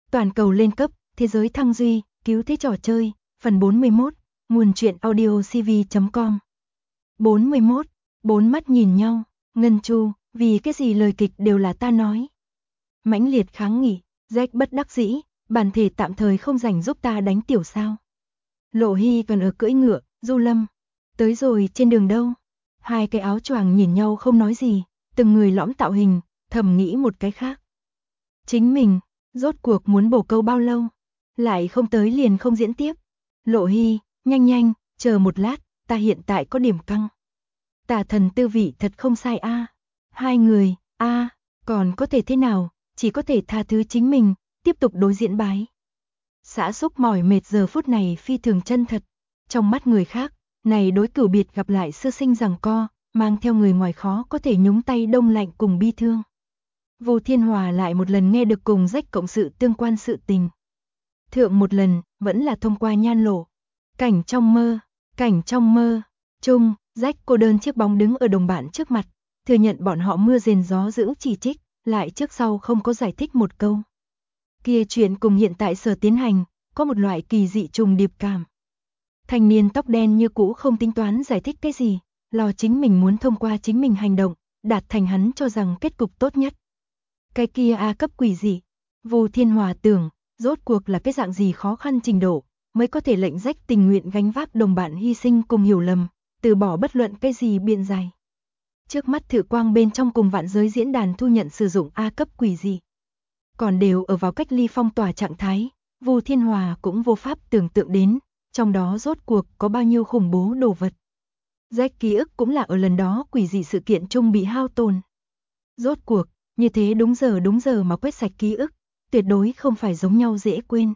Toàn cầu lên cấp, thế giới thăng duy, cứu thế trò chơi, phần 41, nguồn truyện audio cv.com. 41, bốn mắt nhìn nhau, Ngân Chu, vì cái gì lời kịch đều là ta nói. Mãnh liệt kháng nghị, Jack bất đắc dĩ, bản thể tạm thời không rảnh giúp ta đánh tiểu sao. Lộ Hy còn ở cưỡi ngựa, Du Lâm. Tới rồi trên đường đâu? Hai cái áo choàng nhìn nhau không nói gì, từng người lõm tạo hình, thầm nghĩ một cái khác. Chính mình, rốt cuộc muốn bổ câu bao lâu? Lại không tới liền không diễn tiếp. Lộ Hy, nhanh, chờ một lát, ta hiện tại có điểm căng. Tà thần tư vị thật không sai a. Hai người, còn có thể thế nào, chỉ có thể tha thứ chính mình, tiếp tục đối diễn bái. Xã xúc mỏi mệt giờ phút này phi thường chân thật. Trong mắt người khác, này đối cửu biệt gặp lại xưa sinh giằng co, mang theo người ngoài khó có thể nhúng tay đông lạnh cùng bi thương. Vô Thiên Hòa lại một lần nghe được cùng Jack cộng sự tương quan sự tình. Thượng một lần, vẫn là thông qua nhan lộ. Cảnh trong mơ, chung, Jack cô đơn chiếc bóng đứng ở đồng bạn trước mặt, thừa nhận bọn họ mưa rền gió dữ chỉ trích, lại trước sau không có giải thích một câu. Kia chuyện cùng hiện tại sở tiến hành, có một loại kỳ dị trùng điệp cảm. Thanh niên tóc đen như cũ không tính toán giải thích cái gì, lo chính mình muốn thông qua chính mình hành động, đạt thành hắn cho rằng kết cục tốt nhất. Cái kia A cấp quỷ dị, Vô Thiên Hòa tưởng, rốt cuộc là cái dạng gì khó khăn trình độ, mới có thể lệnh Jack tình nguyện gánh vác đồng bạn hy sinh cùng hiểu lầm, từ bỏ bất luận cái gì biện giải. Trước mắt thử quang bên trong cùng vạn giới diễn đàn thu nhận sử dụng A cấp quỷ dị. Còn đều ở vào cách ly phong tỏa trạng thái, Vô Thiên Hòa cũng vô pháp tưởng tượng đến, trong đó rốt cuộc có bao nhiêu khủng bố đồ vật. Jack ký ức cũng là ở lần đó quỷ dị sự kiện chung bị hao tổn. Rốt cuộc, như thế đúng giờ mà quét sạch ký ức, tuyệt đối không phải giống nhau dễ quên.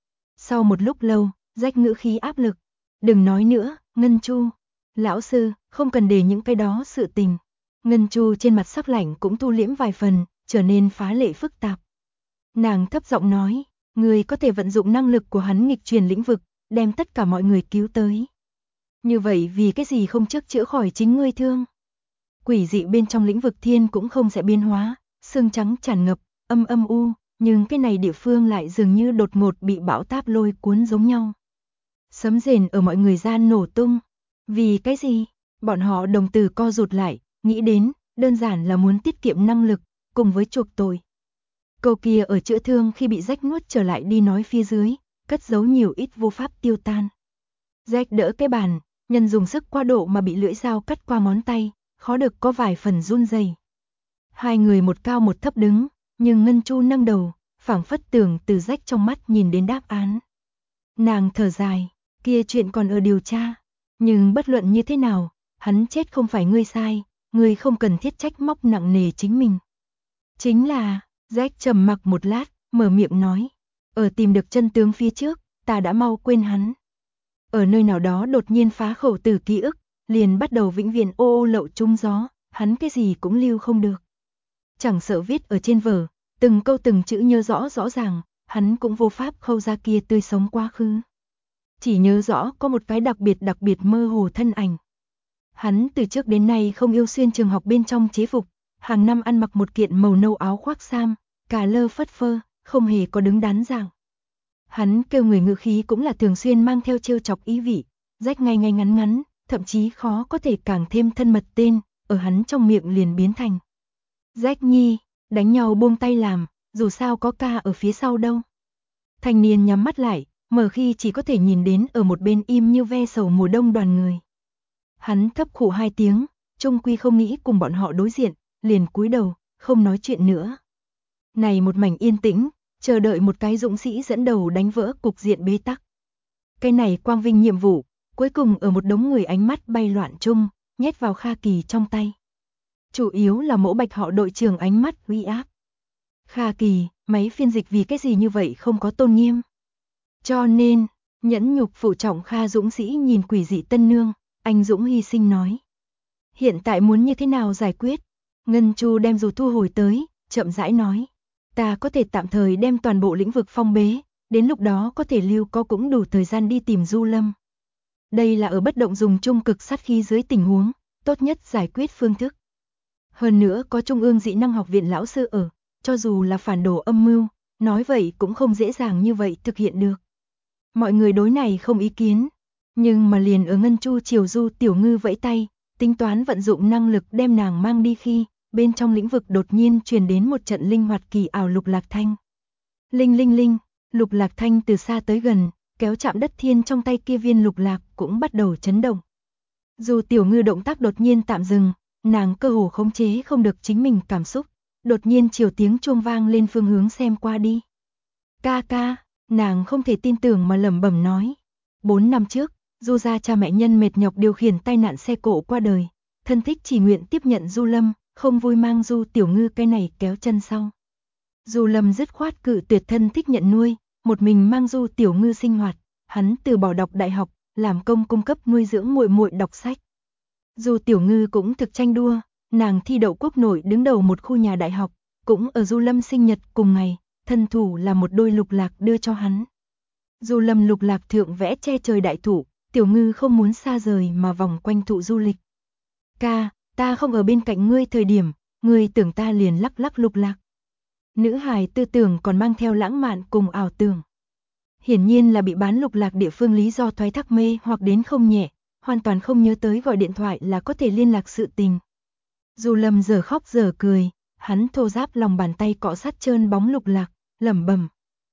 Sau một lúc lâu, Jack ngữ khí áp lực. Đừng nói nữa, Ngân Chu. Lão sư, không cần để những cái đó sự tình. Ngân Chu trên mặt sắc lạnh cũng thu liễm vài phần, trở nên phá lệ phức tạp. Nàng thấp giọng nói, người có thể vận dụng năng lực của hắn nghịch truyền lĩnh vực, đem tất cả mọi người cứu tới. Như vậy vì cái gì không trước chữa khỏi chính ngươi thương? Quỷ dị bên trong lĩnh vực thiên cũng không sẽ biến hóa, sương trắng tràn ngập, âm u, nhưng cái này địa phương lại dường như đột ngột bị bão táp lôi cuốn giống nhau. Sấm rền ở mọi người gian nổ tung. Vì cái gì? Bọn họ đồng tử co rụt lại, nghĩ đến, đơn giản là muốn tiết kiệm năng lực, cùng với chuộc tội. Câu kia ở chữa thương khi bị Jack nuốt trở lại đi nói phía dưới, cất giấu nhiều ít vô pháp tiêu tan. Jack đỡ cái bàn, nhân dùng sức quá độ mà bị lưỡi dao cắt qua ngón tay, khó được có vài phần run rẩy. Hai người một cao một thấp đứng, nhưng Ngân Chu nâng đầu, phảng phất tưởng từ Jack trong mắt nhìn đến đáp án. Nàng thở dài, kia chuyện còn ở điều tra, nhưng bất luận như thế nào, hắn chết không phải ngươi sai, ngươi không cần thiết trách móc nặng nề chính mình. Chính là, Jack trầm mặc một lát, mở miệng nói, ở tìm được chân tướng phía trước, ta đã mau quên hắn. Ở nơi nào đó đột nhiên phá khẩu từ ký ức, liền bắt đầu vĩnh viễn ô lậu trung gió, hắn cái gì cũng lưu không được. Chẳng sợ viết ở trên vở, từng câu từng chữ nhớ rõ ràng, hắn cũng vô pháp khâu ra kia tươi sống quá khứ. Chỉ nhớ rõ có một cái đặc biệt mơ hồ thân ảnh. Hắn từ trước đến nay không yêu xuyên trường học bên trong chế phục, hàng năm ăn mặc một kiện màu nâu áo khoác sam, cà lơ phất phơ, không hề có đứng đắn dạng. Hắn kêu người ngữ khí cũng là thường xuyên mang theo trêu chọc ý vị, Jack ngay ngắn, thậm chí khó có thể càng thêm thân mật tên, ở hắn trong miệng liền biến thành. Jack nhi, đánh nhau buông tay làm, dù sao có ca ở phía sau đâu. Thanh niên nhắm mắt lại, mở khi chỉ có thể nhìn đến ở một bên im như ve sầu mùa đông đoàn người. Hắn thấp khụ hai tiếng, trung quy không nghĩ cùng bọn họ đối diện, liền cúi đầu, không nói chuyện nữa. Này một mảnh yên tĩnh, chờ đợi một cái dũng sĩ dẫn đầu đánh vỡ cục diện bế tắc. Cái này quang vinh nhiệm vụ, cuối cùng ở một đống người ánh mắt bay loạn chung, nhét vào Kha Kỳ trong tay. Chủ yếu là mẫu bạch họ đội trưởng ánh mắt uy áp. Kha Kỳ, máy phiên dịch vì cái gì như vậy không có tôn nghiêm. Cho nên, nhẫn nhục phụ trọng Kha dũng sĩ nhìn quỷ dị tân nương, anh dũng hy sinh nói. Hiện tại muốn như thế nào giải quyết? Ngân Chu đem dù thu hồi tới, chậm rãi nói. Ta có thể tạm thời đem toàn bộ lĩnh vực phong bế, đến lúc đó có thể lưu có cũng đủ thời gian đi tìm Du Lâm. Đây là ở bất động dùng chung cực sát khí dưới tình huống, tốt nhất giải quyết phương thức. Hơn nữa có Trung ương Dị năng học viện lão sư ở, cho dù là phản đồ âm mưu, nói vậy cũng không dễ dàng như vậy thực hiện được. Mọi người đối này không ý kiến, nhưng mà liền ở Ngân Chu chiều Du Tiểu Ngư vẫy tay, tính toán vận dụng năng lực đem nàng mang đi khi, bên trong lĩnh vực đột nhiên truyền đến một trận linh hoạt kỳ ảo lục lạc thanh. Linh linh linh, lục lạc thanh từ xa tới gần, kéo chạm đất thiên trong tay kia viên lục lạc cũng bắt đầu chấn động. Dù Tiểu Ngư động tác đột nhiên tạm dừng, nàng cơ hồ khống chế không được chính mình cảm xúc, đột nhiên chiều tiếng chuông vang lên phương hướng xem qua đi. Ca ca, nàng không thể tin tưởng mà lẩm bẩm nói. 4 năm trước, Du gia cha mẹ nhân mệt nhọc điều khiển tai nạn xe cộ qua đời, thân thích chỉ nguyện tiếp nhận Du Lâm, không vui mang Du Tiểu Ngư cái này kéo chân sau. Du Lâm dứt khoát cự tuyệt thân thích nhận nuôi, một mình mang Du Tiểu Ngư sinh hoạt, hắn từ bỏ đọc đại học, làm công cung cấp nuôi dưỡng muội muội đọc sách. Du Tiểu Ngư cũng thực tranh đua, nàng thi đậu quốc nội đứng đầu một khu nhà đại học, cũng ở Du Lâm sinh nhật cùng ngày, thân thủ là một đôi lục lạc đưa cho hắn. Du Lâm lục lạc thượng vẽ che trời đại thụ, Tiểu Ngư không muốn xa rời mà vòng quanh thụ du lịch. Ca, ta không ở bên cạnh ngươi thời điểm, ngươi tưởng ta liền lắc lắc lục lạc. Nữ hài tư tưởng còn mang theo lãng mạn cùng ảo tưởng. Hiển nhiên là bị bán lục lạc địa phương lý do thoái thác mê hoặc đến không nhẹ, hoàn toàn không nhớ tới gọi điện thoại là có thể liên lạc sự tình. Du Lâm giờ khóc giờ cười, hắn thô ráp lòng bàn tay cọ sát trơn bóng lục lạc, lẩm bẩm.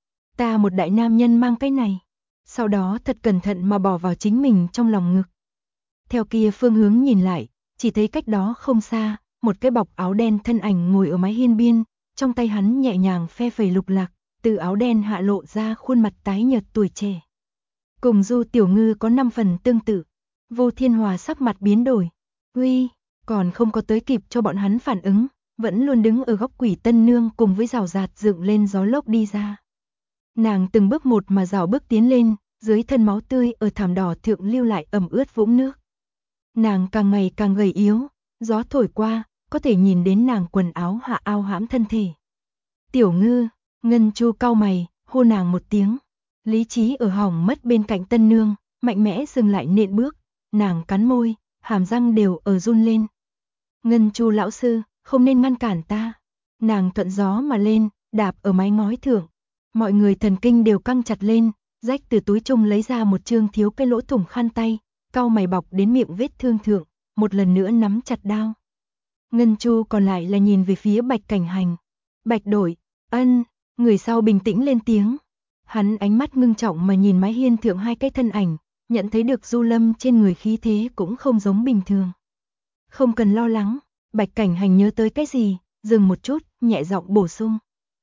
Ta một đại nam nhân mang cái này. Sau đó thật cẩn thận mà bỏ vào chính mình trong lòng ngực. Theo kia phương hướng nhìn lại, chỉ thấy cách đó không xa, một cái bọc áo đen thân ảnh ngồi ở mái hiên biên, trong tay hắn nhẹ nhàng phe phẩy lục lạc, từ áo đen hạ lộ ra khuôn mặt tái nhợt tuổi trẻ. Cùng Du Tiểu Ngư có 5 phần tương tự. Vô Thiên Hòa sắc mặt biến đổi. Uy, còn không có tới kịp cho bọn hắn phản ứng, vẫn luôn đứng ở góc Quỷ Tân Nương cùng với rào rạt dựng lên gió lốc đi ra. Nàng từng bước một mà rào bước tiến lên, dưới thân máu tươi ở thảm đỏ thượng lưu lại ẩm ướt vũng nước. Nàng càng ngày càng gầy yếu, gió thổi qua, có thể nhìn đến nàng quần áo hạ ao hãm thân thể. Tiểu Ngư, Ngân Chu cau mày, hô nàng một tiếng. Lý trí ở hỏng mất bên cạnh Tân Nương, mạnh mẽ dừng lại nện bước, nàng cắn môi, hàm răng đều ở run lên. Ngân Chu lão sư, không nên ngăn cản ta. Nàng thuận gió mà lên, đạp ở mái ngói thượng. Mọi người thần kinh đều căng chặt lên, rách từ túi chung lấy ra một chương thiếu cái lỗ thủng khăn tay, cau mày bọc đến miệng vết thương thượng, một lần nữa nắm chặt đao. Ngân Chu còn lại là nhìn về phía Bạch Cảnh Hành. Bạch Đổi, ân, người sau bình tĩnh lên tiếng. Hắn ánh mắt ngưng trọng mà nhìn mái hiên thượng hai cái thân ảnh, nhận thấy được Du Lâm trên người khí thế cũng không giống bình thường. Không cần lo lắng, Bạch Cảnh Hành nhớ tới cái gì, dừng một chút, nhẹ giọng bổ sung.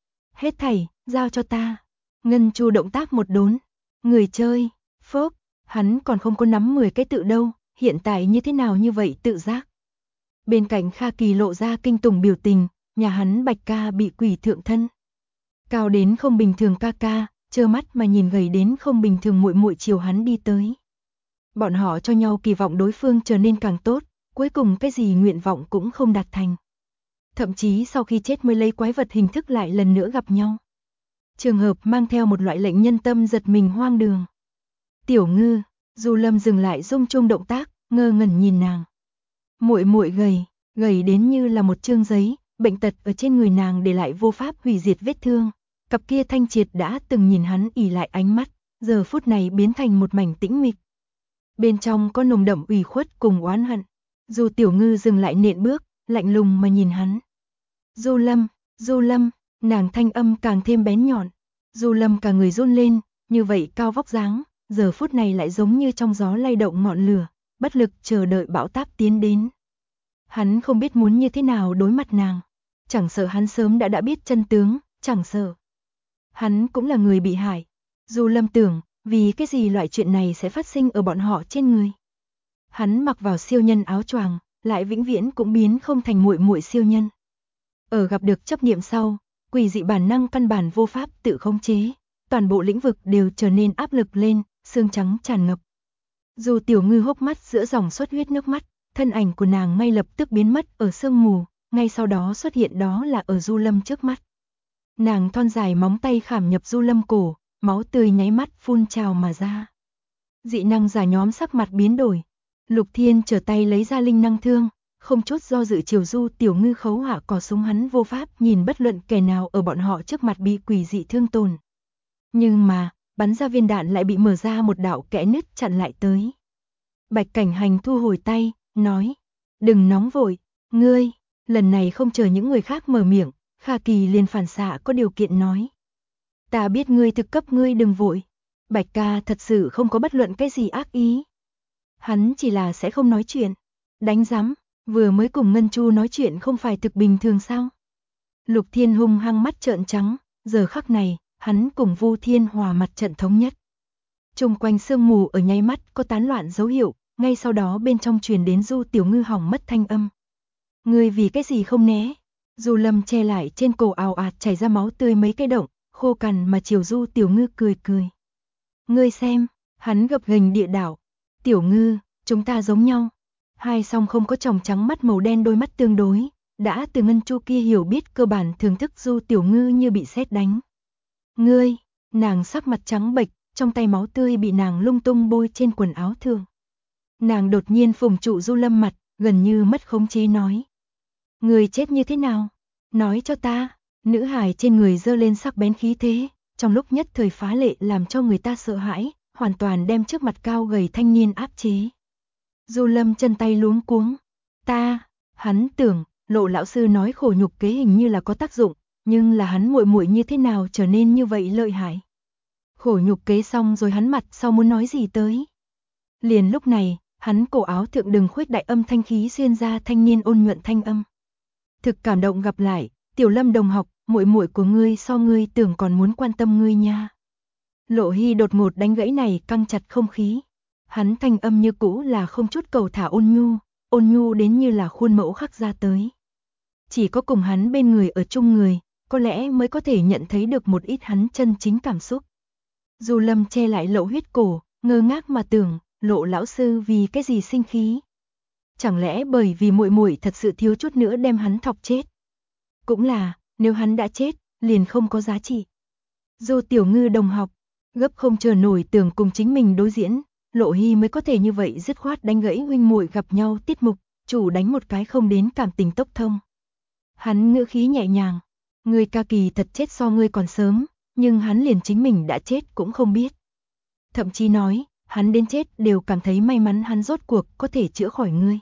Hết thảy, giao cho ta. Ngân Chu động tác một đốn. Người chơi, phốc, hắn còn không có nắm 10 cái tự đâu, hiện tại như thế nào như vậy tự giác. Bên cạnh Kha Kỳ lộ ra kinh tủng biểu tình, nhà hắn Bạch ca bị quỷ thượng thân. Cao đến không bình thường ca ca, trơ mắt mà nhìn gầy đến không bình thường muội muội chiều hắn đi tới. Bọn họ cho nhau kỳ vọng đối phương trở nên càng tốt, cuối cùng cái gì nguyện vọng cũng không đạt thành. Thậm chí sau khi chết mới lấy quái vật hình thức lại lần nữa gặp nhau. Trường hợp mang theo một loại lệnh nhân tâm giật mình hoang đường. Tiểu Ngư, Du Lâm dừng lại rung chung động tác, ngơ ngẩn nhìn nàng. Muội muội gầy đến như là một chương giấy, bệnh tật ở trên người nàng để lại vô pháp hủy diệt vết thương. Cặp kia thanh triệt đã từng nhìn hắn ỉ lại ánh mắt, giờ phút này biến thành một mảnh tĩnh mịch. Bên trong có nồng đậm ủy khuất cùng oán hận. Dù Tiểu Ngư dừng lại nện bước, lạnh lùng mà nhìn hắn. Du Lâm, nàng thanh âm càng thêm bén nhọn. Du Lâm cả người run lên, như vậy cao vóc dáng, giờ phút này lại giống như trong gió lay động ngọn lửa, bất lực chờ đợi bão táp tiến đến. Hắn không biết muốn như thế nào đối mặt nàng, chẳng sợ hắn sớm đã biết chân tướng, chẳng sợ. Hắn cũng là người bị hại. Du Lâm tưởng, vì cái gì loại chuyện này sẽ phát sinh ở bọn họ trên người. Hắn mặc vào siêu nhân áo choàng, lại vĩnh viễn cũng biến không thành muội muội siêu nhân. Ở gặp được chấp niệm sau, quỷ dị bản năng căn bản vô pháp tự khống chế, toàn bộ lĩnh vực đều trở nên áp lực lên, xương trắng tràn ngập. Dù Tiểu Ngư hốc mắt giữa dòng xuất huyết nước mắt, thân ảnh của nàng ngay lập tức biến mất ở sương mù, ngay sau đó xuất hiện đó là ở Du Lâm trước mắt. Nàng thon dài móng tay khảm nhập Du Lâm cổ, máu tươi nháy mắt phun trào mà ra. Dị năng giả nhóm sắc mặt biến đổi. Lục Thiên trở tay lấy ra linh năng thương, không chút do dự chiều Du Tiểu Ngư khấu hạ cò súng. Hắn vô pháp nhìn bất luận kẻ nào ở bọn họ trước mặt bị quỷ dị thương tổn. Nhưng mà, bắn ra viên đạn lại bị mở ra một đạo kẽ nứt chặn lại tới. Bạch Cảnh Hành thu hồi tay, nói, đừng nóng vội, ngươi, lần này không chờ những người khác mở miệng, Kha Kỳ liền phản xạ có điều kiện nói. Ta biết ngươi thực cấp, ngươi đừng vội. Bạch ca thật sự không có bất luận cái gì ác ý. Hắn chỉ là sẽ không nói chuyện. Đánh rắm, vừa mới cùng Ngân Chu nói chuyện không phải thực bình thường sao? Lục Thiên hung hăng mắt trợn trắng, giờ khắc này, hắn cùng Vu Thiên Hòa mặt trận thống nhất. Chung quanh sương mù ở nháy mắt có tán loạn dấu hiệu, ngay sau đó bên trong truyền đến Du Tiểu Ngư hỏng mất thanh âm. Ngươi vì cái gì không né? Du Lâm che lại trên cổ ào ạt chảy ra máu tươi mấy cái động, khô cằn mà chiều Du Tiểu Ngư cười cười. Ngươi xem, hắn gập ghềnh địa đảo. Tiểu Ngư, chúng ta giống nhau. Hai song không có tròng trắng mắt màu đen đôi mắt tương đối, đã từ Ngân Chu kia hiểu biết cơ bản thưởng thức Du Tiểu Ngư như bị sét đánh. Ngươi, nàng sắc mặt trắng bệch, trong tay máu tươi bị nàng lung tung bôi trên quần áo thường. Nàng đột nhiên phùng trụ Du Lâm mặt, gần như mất khống chế nói. Ngươi chết như thế nào? Nói cho ta. Nữ hài trên người giơ lên sắc bén khí thế, trong lúc nhất thời phá lệ làm cho người ta sợ hãi, hoàn toàn đem trước mặt cao gầy thanh niên áp chế. Du Lâm chân tay luống cuống. Hắn tưởng, Lộ lão sư nói khổ nhục kế hình như là có tác dụng, nhưng là hắn muội muội như thế nào trở nên như vậy lợi hại. Khổ nhục kế xong rồi hắn mặt sau muốn nói gì tới. Liền lúc này, hắn cổ áo thượng đừng khuếch đại âm thanh khí xuyên ra thanh niên ôn nhuận thanh âm. Thực cảm động gặp lại, Tiểu Lâm đồng học, muội muội của ngươi so ngươi tưởng còn muốn quan tâm ngươi nha. Lộ Hy đột ngột đánh gãy này căng chặt không khí. Hắn thanh âm như cũ là không chút cầu thả ôn nhu đến như là khuôn mẫu khắc ra tới. Chỉ có cùng hắn bên người ở chung người, có lẽ mới có thể nhận thấy được một ít hắn chân chính cảm xúc. Du Lâm che lại Lộ huyết cổ, ngơ ngác mà tưởng, Lộ lão sư vì cái gì sinh khí? Chẳng lẽ bởi vì muội muội thật sự thiếu chút nữa đem hắn thọc chết? Cũng là, nếu hắn đã chết, liền không có giá trị. Du Tiểu Ngư đồng học, gấp không chờ nổi tưởng cùng chính mình đối diễn, Lộ Hy mới có thể như vậy dứt khoát đánh gãy huynh muội gặp nhau tiết mục, chủ đánh một cái không đến cảm tình tốc thông. Hắn ngữ khí nhẹ nhàng, ngươi ca kỳ thật chết so ngươi còn sớm, nhưng hắn liền chính mình đã chết cũng không biết. Thậm chí nói, hắn đến chết đều cảm thấy may mắn hắn rốt cuộc có thể chữa khỏi ngươi.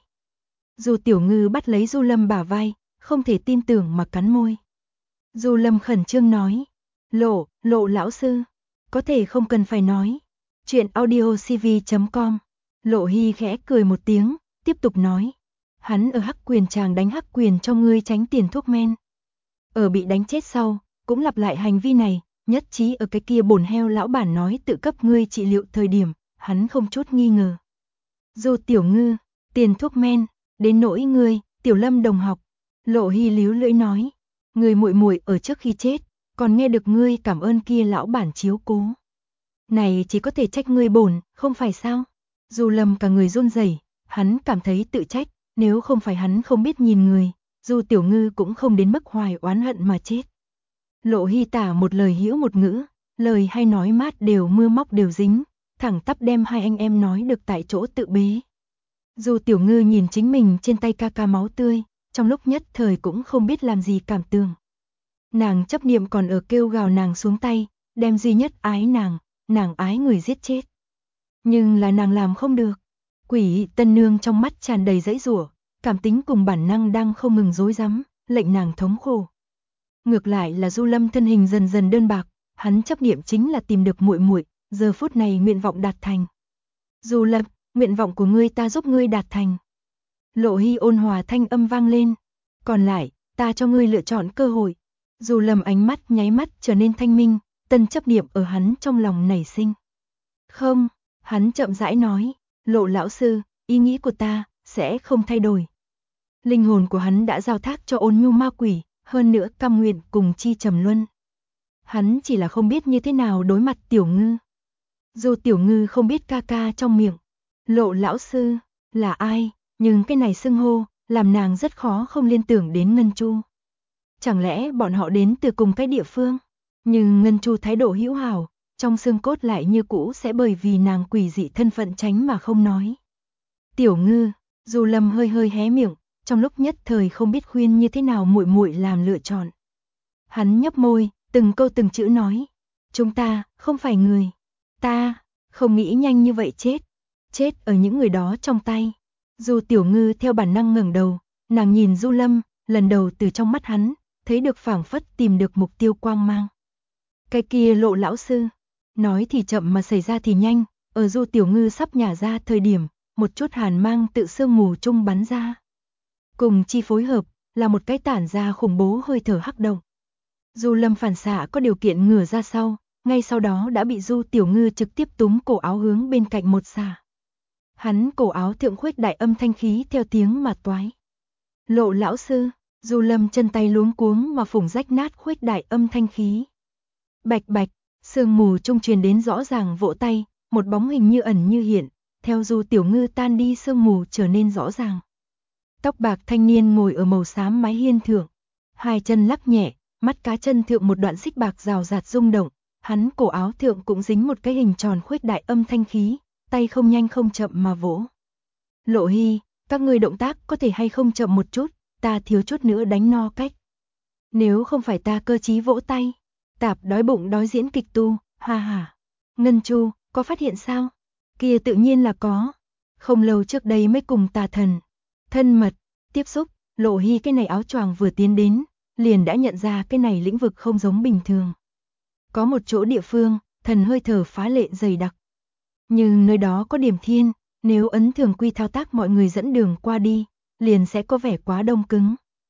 Du Tiểu Ngư bắt lấy Du Lâm bả vai, không thể tin tưởng mà cắn môi. Du Lâm khẩn trương nói, Lộ lão sư, có thể không cần phải nói. Chuyện audiocv.com. Lộ Hy khẽ cười một tiếng, tiếp tục nói. Hắn ở Hắc Quyền chàng đánh Hắc Quyền cho ngươi tránh tiền thuốc men. Ở bị đánh chết sau, cũng lặp lại hành vi này, nhất trí ở cái kia bổn heo lão bản nói tự cấp ngươi trị liệu thời điểm, hắn không chút nghi ngờ. Du Tiểu Ngư, tiền thuốc men, đến nỗi ngươi, Tiểu Lâm đồng học. Lộ Hy líu lưỡi nói, người muội muội ở trước khi chết, còn nghe được ngươi cảm ơn kia lão bản chiếu cố. Này chỉ có thể trách ngươi bổn, không phải sao? Du Lâm cả người run rẩy, hắn cảm thấy tự trách, nếu không phải hắn không biết nhìn người, Du Tiểu Ngư cũng không đến mức hoài oán hận mà chết. Lộ Hy tả một lời hữu một ngữ, lời hay nói mát đều mưa móc đều dính, thẳng tắp đem hai anh em nói được tại chỗ tự bế. Du Tiểu Ngư nhìn chính mình trên tay ca ca máu tươi, trong lúc nhất thời cũng không biết làm gì cảm tưởng. Nàng chấp niệm còn ở kêu gào nàng xuống tay, đem duy nhất ái nàng ái người giết chết. Nhưng là nàng làm không được. Quỷ Tân Nương trong mắt tràn đầy dãy rủa, cảm tính cùng bản năng đang không ngừng rối rắm, lệnh nàng thống khổ. Ngược lại là Du Lâm thân hình dần dần đơn bạc, hắn chấp niệm chính là tìm được muội muội, giờ phút này nguyện vọng đạt thành. Du Lâm, nguyện vọng của ngươi ta giúp ngươi đạt thành. Lộ Hy ôn hòa thanh âm vang lên. Còn lại, ta cho ngươi lựa chọn cơ hội. Du Lâm ánh mắt nháy mắt trở nên thanh minh, tân chấp niệm ở hắn trong lòng nảy sinh. Không, hắn chậm rãi nói, Lộ lão sư, ý nghĩ của ta sẽ không thay đổi. Linh hồn của hắn đã giao thác cho ôn nhu ma quỷ, hơn nữa cam nguyện cùng chi trầm luân. Hắn chỉ là không biết như thế nào đối mặt Tiểu Ngư. Dù Tiểu Ngư không biết ca ca trong miệng, Lộ lão sư là ai, nhưng cái này xưng hô làm nàng rất khó không liên tưởng đến Ngân Chu. Chẳng lẽ bọn họ đến từ cùng cái địa phương? Nhưng Ngân Chu thái độ hữu hảo, trong xương cốt lại như cũ sẽ bởi vì nàng quỷ dị thân phận tránh mà không nói. Tiểu Ngư, Du Lâm hơi hé miệng, trong lúc nhất thời không biết khuyên như thế nào muội muội làm lựa chọn. Hắn nhấp môi, từng câu từng chữ nói, chúng ta không phải người, ta không nghĩ nhanh như vậy chết ở những người đó trong tay. Du Tiểu Ngư theo bản năng ngẩng đầu, nàng nhìn Du Lâm, lần đầu từ trong mắt hắn, thấy được phảng phất tìm được mục tiêu quang mang. Cái kia Lộ lão sư, nói thì chậm mà xảy ra thì nhanh, ở Du Tiểu Ngư sắp nhả ra thời điểm, một chút hàn mang tự sương mù trung bắn ra. Cùng chi phối hợp, là một cái tản ra khủng bố hơi thở hắc động. Du Lâm phản xạ có điều kiện ngửa ra sau, ngay sau đó đã bị Du Tiểu Ngư trực tiếp túm cổ áo hướng bên cạnh một xả. Hắn cổ áo thượng khuếch đại âm thanh khí theo tiếng mà toái. Lộ lão sư, Du Lâm chân tay luống cuống mà phủng rách nát khuếch đại âm thanh khí. Bạch bạch, sương mù trung truyền đến rõ ràng vỗ tay, một bóng hình như ẩn như hiện, theo Du Tiểu Ngư tan đi sương mù trở nên rõ ràng. Tóc bạc thanh niên ngồi ở màu xám mái hiên thượng, hai chân lắc nhẹ, mắt cá chân thượng một đoạn xích bạc rào rạt rung động, hắn cổ áo thượng cũng dính một cái hình tròn khuếch đại âm thanh khí, tay không nhanh không chậm mà vỗ. Lộ Hy, các ngươi động tác có thể hay không chậm một chút, ta thiếu chút nữa đánh no cách. Nếu không phải ta cơ trí vỗ tay, tạp đói bụng đói diễn kịch tu, ha ha. Ngân Chu, có phát hiện sao? Kia tự nhiên là có. Không lâu trước đây mới cùng tà thần thân mật tiếp xúc, Lộ Hy cái này áo choàng vừa tiến đến, liền đã nhận ra cái này lĩnh vực không giống bình thường. Có một chỗ địa phương, thần hơi thở phá lệ dày đặc. Nhưng nơi đó có điểm thiên, nếu ấn thường quy thao tác mọi người dẫn đường qua đi, liền sẽ có vẻ quá đông cứng.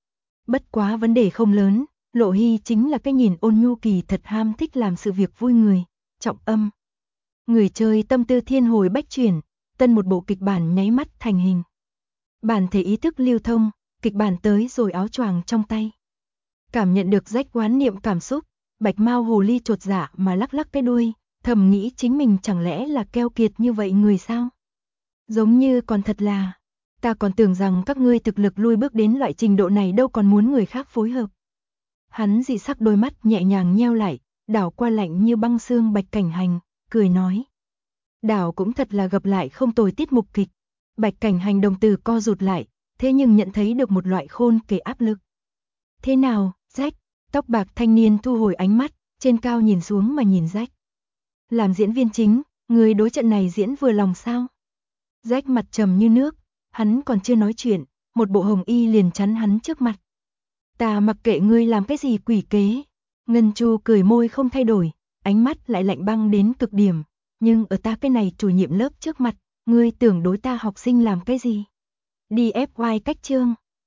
Bất quá vấn đề không lớn, Lộ Hy chính là cái nhìn ôn nhu kỳ thật ham thích làm sự việc vui người, trọng âm. Người chơi tâm tư thiên hồi bách chuyển, tân một bộ kịch bản nháy mắt thành hình. Bản thể ý thức lưu thông, kịch bản tới rồi áo choàng trong tay. Cảm nhận được rách quán niệm cảm xúc, Bạch Mao hồ ly chột dạ mà lắc lắc cái đuôi, thầm nghĩ chính mình chẳng lẽ là keo kiệt như vậy người sao? Giống như còn thật là, ta còn tưởng rằng các ngươi thực lực lui bước đến loại trình độ này đâu còn muốn người khác phối hợp. Hắn dị sắc đôi mắt nhẹ nhàng nheo lại, đảo qua lạnh như băng xương Bạch Cảnh Hành, cười nói. Đảo cũng thật là gặp lại không tồi tiết mục kịch. Bạch Cảnh Hành đồng tử co rụt lại, thế nhưng nhận thấy được một loại khôn kể áp lực. Thế nào, Rách? Tóc bạc thanh niên thu hồi ánh mắt, trên cao nhìn xuống mà nhìn Rách. Làm diễn viên chính, người đối trận này diễn vừa lòng sao? Rách mặt trầm như nước, hắn còn chưa nói chuyện, một bộ hồng y liền chắn hắn trước mặt. Ta mặc kệ ngươi làm cái gì quỷ kế. Ngân Chu cười môi không thay đổi, ánh mắt lại lạnh băng đến cực điểm, nhưng ở ta cái này chủ nhiệm lớp trước mặt, ngươi tưởng đối ta học sinh làm cái gì? Đi FY cách chương.